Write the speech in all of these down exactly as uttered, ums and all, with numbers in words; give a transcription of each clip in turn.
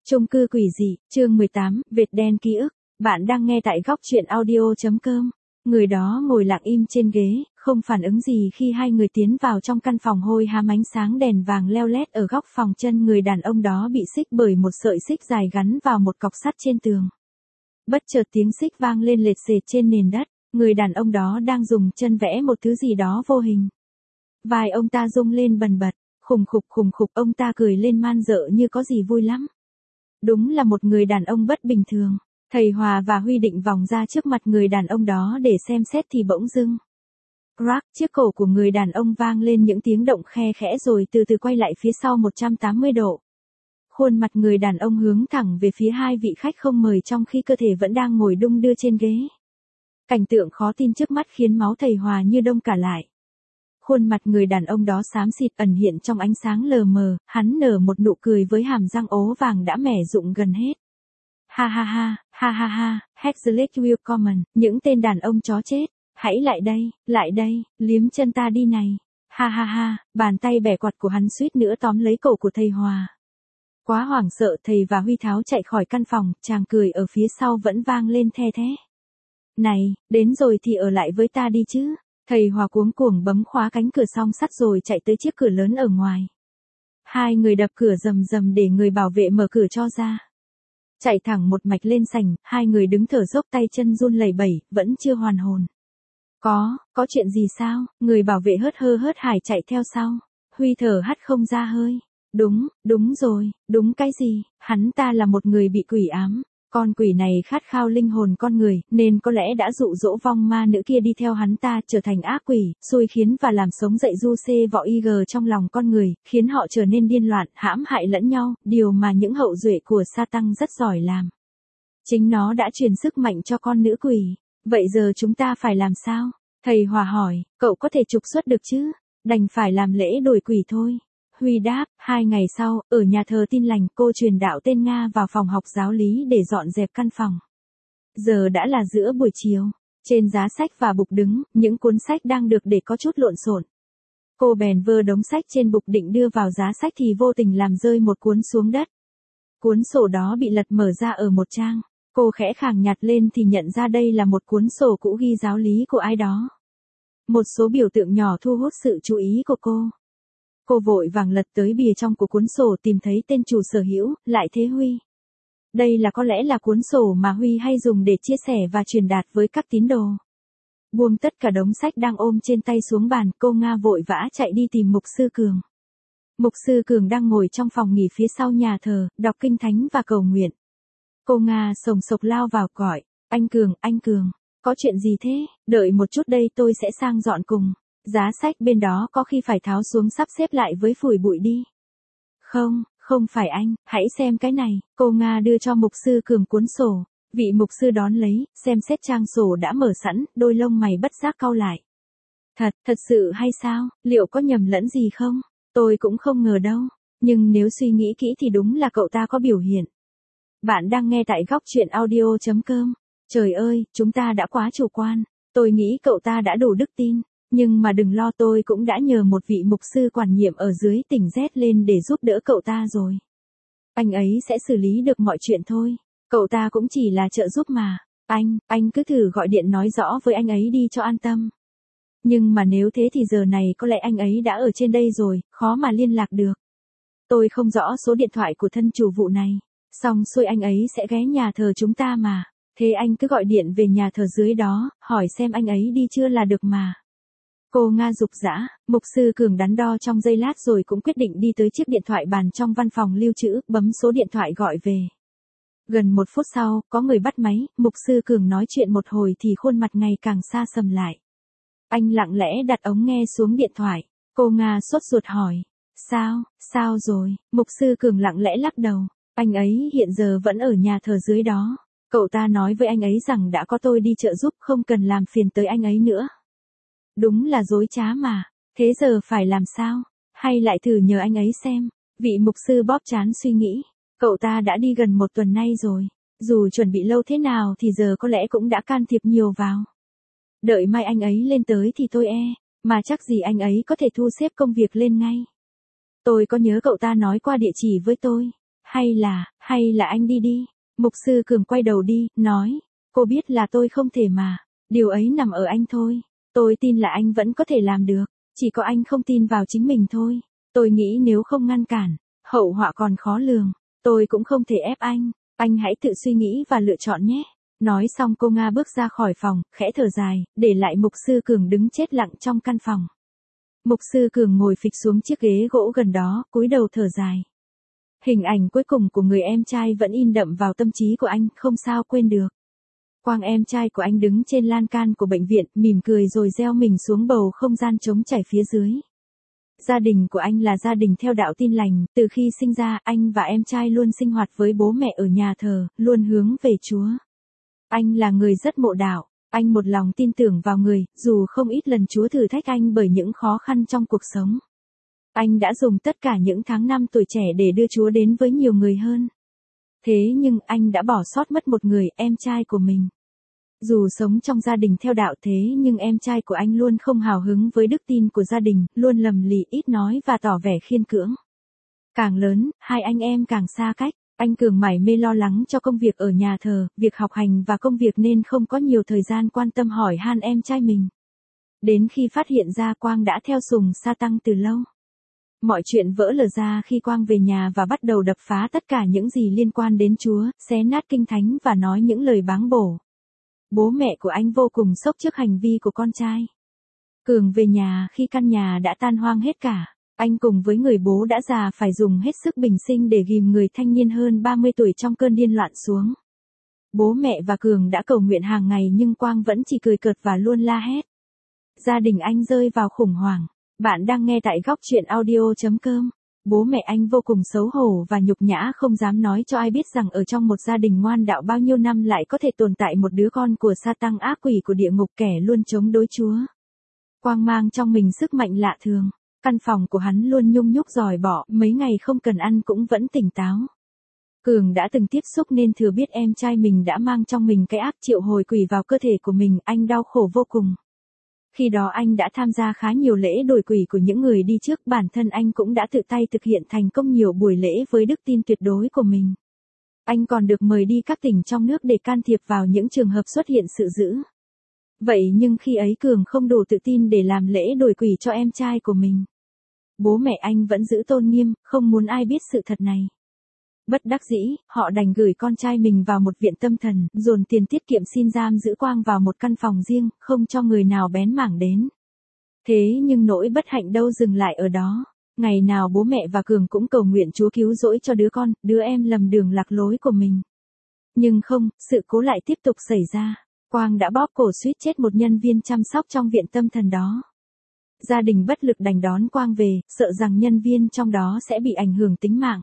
Chung cư quỷ dị, chương mười tám, Vệt đen ký ức. Bạn đang nghe tại góc truyện audio chấm com. Người đó ngồi lặng im trên ghế, không phản ứng gì khi hai người tiến vào trong căn phòng hôi hám ánh sáng đèn vàng leo lét ở góc phòng. Chân người đàn ông đó bị xích bởi một sợi xích dài gắn vào một cọc sắt trên tường. Bất chợt tiếng xích vang lên lệch sệt trên nền đất, người đàn ông đó đang dùng chân vẽ một thứ gì đó vô hình. Vai ông ta rung lên bần bật, khùng khục khùng khục, ông ta cười lên man dợ như có gì vui lắm. Đúng là một người đàn ông bất bình thường. Thầy Hòa và Huy định vòng ra trước mặt người đàn ông đó để xem xét thì bỗng dưng. Crack, chiếc cổ của người đàn ông vang lên những tiếng động khe khẽ rồi từ từ quay lại phía sau một trăm tám mươi độ. Khuôn mặt người đàn ông hướng thẳng về phía hai vị khách không mời trong khi cơ thể vẫn đang ngồi đung đưa trên ghế. Cảnh tượng khó tin trước mắt khiến máu thầy Hòa như đông cả lại. Khuôn mặt người đàn ông đó xám xịt ẩn hiện trong ánh sáng lờ mờ, hắn nở một nụ cười với hàm răng ố vàng đã mẻ rụng gần hết. Ha ha ha, ha ha ha, Hexlake Willcommon, những tên đàn ông chó chết, hãy lại đây, lại đây, liếm chân ta đi này. Ha ha ha, bàn tay bẻ quạt của hắn suýt nữa tóm lấy cổ của thầy Hòa. Quá hoảng sợ, thầy và Huy tháo chạy khỏi căn phòng, chàng cười ở phía sau vẫn vang lên the thé. Này, đến rồi thì ở lại với ta đi chứ. Thầy Hòa cuống cuồng bấm khóa cánh cửa song sắt rồi chạy tới chiếc cửa lớn ở ngoài. Hai người đập cửa rầm rầm để người bảo vệ mở cửa cho ra. Chạy thẳng một mạch lên sảnh, hai người đứng thở dốc tay chân run lẩy bẩy, vẫn chưa hoàn hồn. Có, có chuyện gì sao? Người bảo vệ hớt hơ hớt hải chạy theo sau. Huy thở hắt không ra hơi. Đúng, đúng rồi, đúng cái gì? Hắn ta là một người bị quỷ ám. Con quỷ này khát khao linh hồn con người, nên có lẽ đã dụ dỗ vong ma nữ kia đi theo hắn ta trở thành ác quỷ, xui khiến và làm sống dậy du xê vọ y gờ trong lòng con người, khiến họ trở nên điên loạn, hãm hại lẫn nhau, điều mà những hậu duệ của Sa-tăng rất giỏi làm. Chính nó đã truyền sức mạnh cho con nữ quỷ. Vậy giờ chúng ta phải làm sao? Thầy Hòa hỏi, cậu có thể trục xuất được chứ? Đành phải làm lễ đổi quỷ thôi. Huy đáp, hai ngày sau, ở nhà thờ Tin Lành, cô truyền đạo tên Nga vào phòng học giáo lý để dọn dẹp căn phòng. Giờ đã là giữa buổi chiều. Trên giá sách và bục đứng, những cuốn sách đang được để có chút lộn xộn. Cô bèn vơ đống sách trên bục định đưa vào giá sách thì vô tình làm rơi một cuốn xuống đất. Cuốn sổ đó bị lật mở ra ở một trang. Cô khẽ khàng nhặt lên thì nhận ra đây là một cuốn sổ cũ ghi giáo lý của ai đó. Một số biểu tượng nhỏ thu hút sự chú ý của cô. Cô vội vàng lật tới bìa trong của cuốn sổ tìm thấy tên chủ sở hữu, lại thế Huy. Đây là có lẽ là cuốn sổ mà Huy hay dùng để chia sẻ và truyền đạt với các tín đồ. Buông tất cả đống sách đang ôm trên tay xuống bàn, cô Nga vội vã chạy đi tìm Mục sư Cường. Mục sư Cường đang ngồi trong phòng nghỉ phía sau nhà thờ, đọc kinh thánh và cầu nguyện. Cô Nga sồng sộc lao vào gọi, anh Cường, anh Cường, có chuyện gì thế? Đợi một chút đây tôi sẽ sang dọn cùng. Giá sách bên đó có khi phải tháo xuống sắp xếp lại với phủi bụi đi. Không, không phải anh, hãy xem cái này. Cô Nga đưa cho mục sư Cường cuốn sổ. Vị mục sư đón lấy, xem xét trang sổ đã mở sẵn, đôi lông mày bất giác cau lại. Thật, thật sự hay sao? Liệu có nhầm lẫn gì không? Tôi cũng không ngờ đâu. Nhưng nếu suy nghĩ kỹ thì đúng là cậu ta có biểu hiện. Bạn đang nghe tại góc truyện audio chấm com. Trời ơi, chúng ta đã quá chủ quan. Tôi nghĩ cậu ta đã đủ đức tin. Nhưng mà đừng lo, tôi cũng đã nhờ một vị mục sư quản nhiệm ở dưới tỉnh Z lên để giúp đỡ cậu ta rồi. Anh ấy sẽ xử lý được mọi chuyện thôi. Cậu ta cũng chỉ là trợ giúp mà. Anh, anh cứ thử gọi điện nói rõ với anh ấy đi cho an tâm. Nhưng mà nếu thế thì giờ này có lẽ anh ấy đã ở trên đây rồi, khó mà liên lạc được. Tôi không rõ số điện thoại của thân chủ vụ này. Xong xuôi anh ấy sẽ ghé nhà thờ chúng ta mà. Thế anh cứ gọi điện về nhà thờ dưới đó, hỏi xem anh ấy đi chưa là được mà. Cô Nga rục rã, mục sư Cường đắn đo trong giây lát rồi cũng quyết định đi tới chiếc điện thoại bàn trong văn phòng lưu trữ, bấm số điện thoại gọi về. Gần một phút sau, có người bắt máy, mục sư Cường nói chuyện một hồi thì khuôn mặt ngày càng xa sầm lại. Anh lặng lẽ đặt ống nghe xuống điện thoại. Cô Nga sốt ruột hỏi. Sao, sao rồi? Mục sư Cường lặng lẽ lắc đầu. Anh ấy hiện giờ vẫn ở nhà thờ dưới đó. Cậu ta nói với anh ấy rằng đã có tôi đi trợ giúp, không cần làm phiền tới anh ấy nữa. Đúng là dối trá mà. Thế giờ phải làm sao? Hay lại thử nhờ anh ấy xem. Vị mục sư bóp trán suy nghĩ. Cậu ta đã đi gần một tuần nay rồi. Dù chuẩn bị lâu thế nào thì giờ có lẽ cũng đã can thiệp nhiều vào. Đợi mai anh ấy lên tới thì tôi e. Mà chắc gì anh ấy có thể thu xếp công việc lên ngay. Tôi có nhớ cậu ta nói qua địa chỉ với tôi. hay là, hay là anh đi đi. Mục sư Cường quay đầu đi, nói, cô biết là tôi không thể mà, điều ấy nằm ở anh thôi. Tôi tin là anh vẫn có thể làm được, chỉ có anh không tin vào chính mình thôi. Tôi nghĩ nếu không ngăn cản, hậu họa còn khó lường. Tôi cũng không thể ép anh, anh hãy tự suy nghĩ và lựa chọn nhé. Nói xong cô Nga bước ra khỏi phòng, khẽ thở dài, để lại Mục sư Cường đứng chết lặng trong căn phòng. Mục sư Cường ngồi phịch xuống chiếc ghế gỗ gần đó, cúi đầu thở dài. Hình ảnh cuối cùng của người em trai vẫn in đậm vào tâm trí của anh, không sao quên được. Quang em trai của anh đứng trên lan can của bệnh viện, mỉm cười rồi gieo mình xuống bầu không gian trống trải phía dưới. Gia đình của anh là gia đình theo đạo Tin Lành, từ khi sinh ra, anh và em trai luôn sinh hoạt với bố mẹ ở nhà thờ, luôn hướng về Chúa. Anh là người rất mộ đạo, anh một lòng tin tưởng vào người, dù không ít lần Chúa thử thách anh bởi những khó khăn trong cuộc sống. Anh đã dùng tất cả những tháng năm tuổi trẻ để đưa Chúa đến với nhiều người hơn. Thế nhưng anh đã bỏ sót mất một người, em trai của mình. Dù sống trong gia đình theo đạo thế nhưng em trai của anh luôn không hào hứng với đức tin của gia đình, luôn lầm lì, ít nói và tỏ vẻ khiên cưỡng. Càng lớn, hai anh em càng xa cách, anh Cường mải mê lo lắng cho công việc ở nhà thờ, việc học hành và công việc nên không có nhiều thời gian quan tâm hỏi han em trai mình. Đến khi phát hiện ra Quang đã theo sùng sa tăng từ lâu. Mọi chuyện vỡ lở ra khi Quang về nhà và bắt đầu đập phá tất cả những gì liên quan đến Chúa, xé nát kinh thánh và nói những lời báng bổ. Bố mẹ của anh vô cùng sốc trước hành vi của con trai. Cường về nhà khi căn nhà đã tan hoang hết cả. Anh cùng với người bố đã già phải dùng hết sức bình sinh để ghìm người thanh niên hơn ba mươi tuổi trong cơn điên loạn xuống. Bố mẹ và Cường đã cầu nguyện hàng ngày nhưng Quang vẫn chỉ cười cợt và luôn la hét. Gia đình anh rơi vào khủng hoảng. Bạn đang nghe tại góc truyện audio chấm com. Bố mẹ anh vô cùng xấu hổ và nhục nhã, không dám nói cho ai biết rằng ở trong một gia đình ngoan đạo bao nhiêu năm lại có thể tồn tại một đứa con của Sa-tăng, ác quỷ của địa ngục, kẻ luôn chống đối Chúa. Quang mang trong mình sức mạnh lạ thường. Căn phòng của hắn luôn nhung nhúc giòi bọ, mấy ngày không cần ăn cũng vẫn tỉnh táo. Cường đã từng tiếp xúc nên thừa biết em trai mình đã mang trong mình cái ác triệu hồi quỷ vào cơ thể của mình, anh đau khổ vô cùng. Khi đó anh đã tham gia khá nhiều lễ đuổi quỷ của những người đi trước, bản thân anh cũng đã tự tay thực hiện thành công nhiều buổi lễ với đức tin tuyệt đối của mình. Anh còn được mời đi các tỉnh trong nước để can thiệp vào những trường hợp xuất hiện sự dữ. Vậy nhưng khi ấy Cường không đủ tự tin để làm lễ đuổi quỷ cho em trai của mình. Bố mẹ anh vẫn giữ tôn nghiêm, không muốn ai biết sự thật này. Bất đắc dĩ, họ đành gửi con trai mình vào một viện tâm thần, dồn tiền tiết kiệm xin giam giữ Quang vào một căn phòng riêng, không cho người nào bén mảng đến. Thế nhưng nỗi bất hạnh đâu dừng lại ở đó. Ngày nào bố mẹ và Cường cũng cầu nguyện Chúa cứu rỗi cho đứa con, đứa em lầm đường lạc lối của mình. Nhưng không, sự cố lại tiếp tục xảy ra. Quang đã bóp cổ suýt chết một nhân viên chăm sóc trong viện tâm thần đó. Gia đình bất lực đành đón Quang về, sợ rằng nhân viên trong đó sẽ bị ảnh hưởng tính mạng.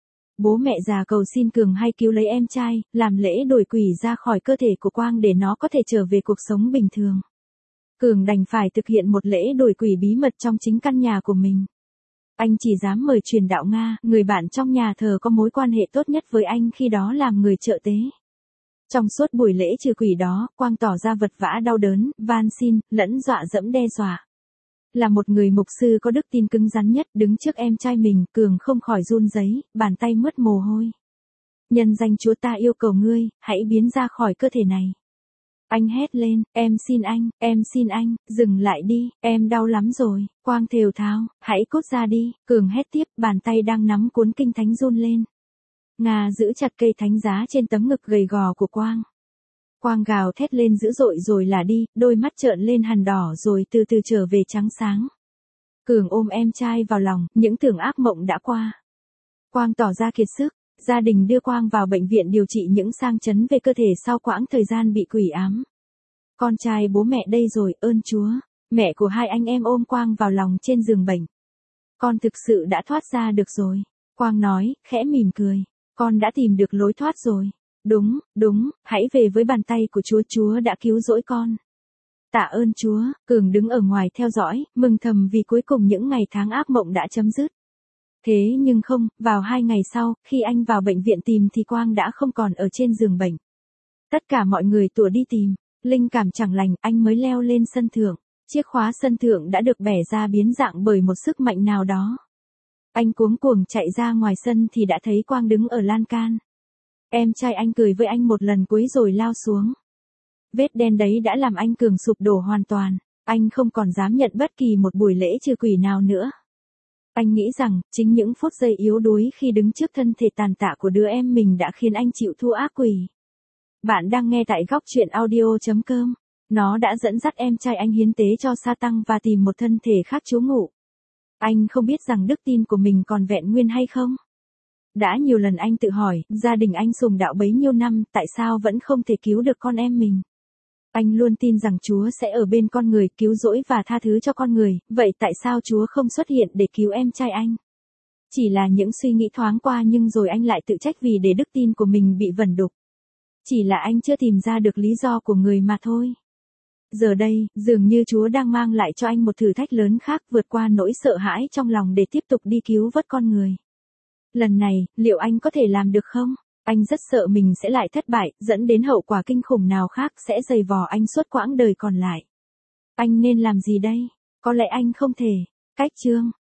Bố mẹ già cầu xin Cường hay cứu lấy em trai, làm lễ đuổi quỷ ra khỏi cơ thể của Quang để nó có thể trở về cuộc sống bình thường. Cường đành phải thực hiện một lễ đuổi quỷ bí mật trong chính căn nhà của mình. Anh chỉ dám mời truyền đạo Nga, người bạn trong nhà thờ có mối quan hệ tốt nhất với anh khi đó, làm người trợ tế. Trong suốt buổi lễ trừ quỷ đó, Quang tỏ ra vật vã đau đớn, van xin, lẫn dọa dẫm đe dọa. Là một người mục sư có đức tin cứng rắn nhất, đứng trước em trai mình, Cường không khỏi run rẩy, bàn tay mướt mồ hôi. Nhân danh Chúa ta yêu cầu ngươi, hãy biến ra khỏi cơ thể này. Anh hét lên, em xin anh, em xin anh, dừng lại đi, em đau lắm rồi. Quang thều thào, hãy cút ra đi. Cường hét tiếp, bàn tay đang nắm cuốn kinh thánh run lên. Nga giữ chặt cây thánh giá trên tấm ngực gầy gò của Quang. Quang gào thét lên dữ dội rồi là đi, đôi mắt trợn lên hằn đỏ rồi từ từ trở về trắng sáng. Cường ôm em trai vào lòng, những tưởng ác mộng đã qua. Quang tỏ ra kiệt sức, gia đình đưa Quang vào bệnh viện điều trị những sang chấn về cơ thể sau quãng thời gian bị quỷ ám. Con trai bố mẹ đây rồi, ơn Chúa. Mẹ của hai anh em ôm Quang vào lòng trên giường bệnh. Con thực sự đã thoát ra được rồi. Quang nói, khẽ mỉm cười. Con đã tìm được lối thoát rồi. Đúng, đúng, hãy về với bàn tay của Chúa, Chúa đã cứu rỗi con. Tạ ơn Chúa. Cường đứng ở ngoài theo dõi, mừng thầm vì cuối cùng những ngày tháng ác mộng đã chấm dứt. Thế nhưng không, vào hai ngày sau, khi anh vào bệnh viện tìm thì Quang đã không còn ở trên giường bệnh. Tất cả mọi người tủa đi tìm, linh cảm chẳng lành, anh mới leo lên sân thượng. Chiếc khóa sân thượng đã được bẻ ra biến dạng bởi một sức mạnh nào đó. Anh cuống cuồng chạy ra ngoài sân thì đã thấy Quang đứng ở lan can. Em trai anh cười với anh một lần cuối rồi lao xuống. Vết đen đấy đã làm anh Cường sụp đổ hoàn toàn. Anh không còn dám nhận bất kỳ một buổi lễ trừ quỷ nào nữa. Anh nghĩ rằng, chính những phút giây yếu đuối khi đứng trước thân thể tàn tạ của đứa em mình đã khiến anh chịu thua ác quỷ. Bạn đang nghe tại góc truyện audio chấm com. Nó đã dẫn dắt em trai anh hiến tế cho Sa-tăng và tìm một thân thể khác trú ngụ. Anh không biết rằng đức tin của mình còn vẹn nguyên hay không. Đã nhiều lần anh tự hỏi, gia đình anh sùng đạo bấy nhiêu năm, tại sao vẫn không thể cứu được con em mình. Anh luôn tin rằng Chúa sẽ ở bên con người, cứu rỗi và tha thứ cho con người, vậy tại sao Chúa không xuất hiện để cứu em trai anh? Chỉ là những suy nghĩ thoáng qua nhưng rồi anh lại tự trách vì để đức tin của mình bị vẩn đục. Chỉ là anh chưa tìm ra được lý do của người mà thôi. Giờ đây, dường như Chúa đang mang lại cho anh một thử thách lớn khác, vượt qua nỗi sợ hãi trong lòng để tiếp tục đi cứu vớt con người. Lần này, liệu anh có thể làm được không? Anh rất sợ mình sẽ lại thất bại, dẫn đến hậu quả kinh khủng nào khác sẽ dày vò anh suốt quãng đời còn lại. Anh nên làm gì đây? Có lẽ anh không thể. Cách chương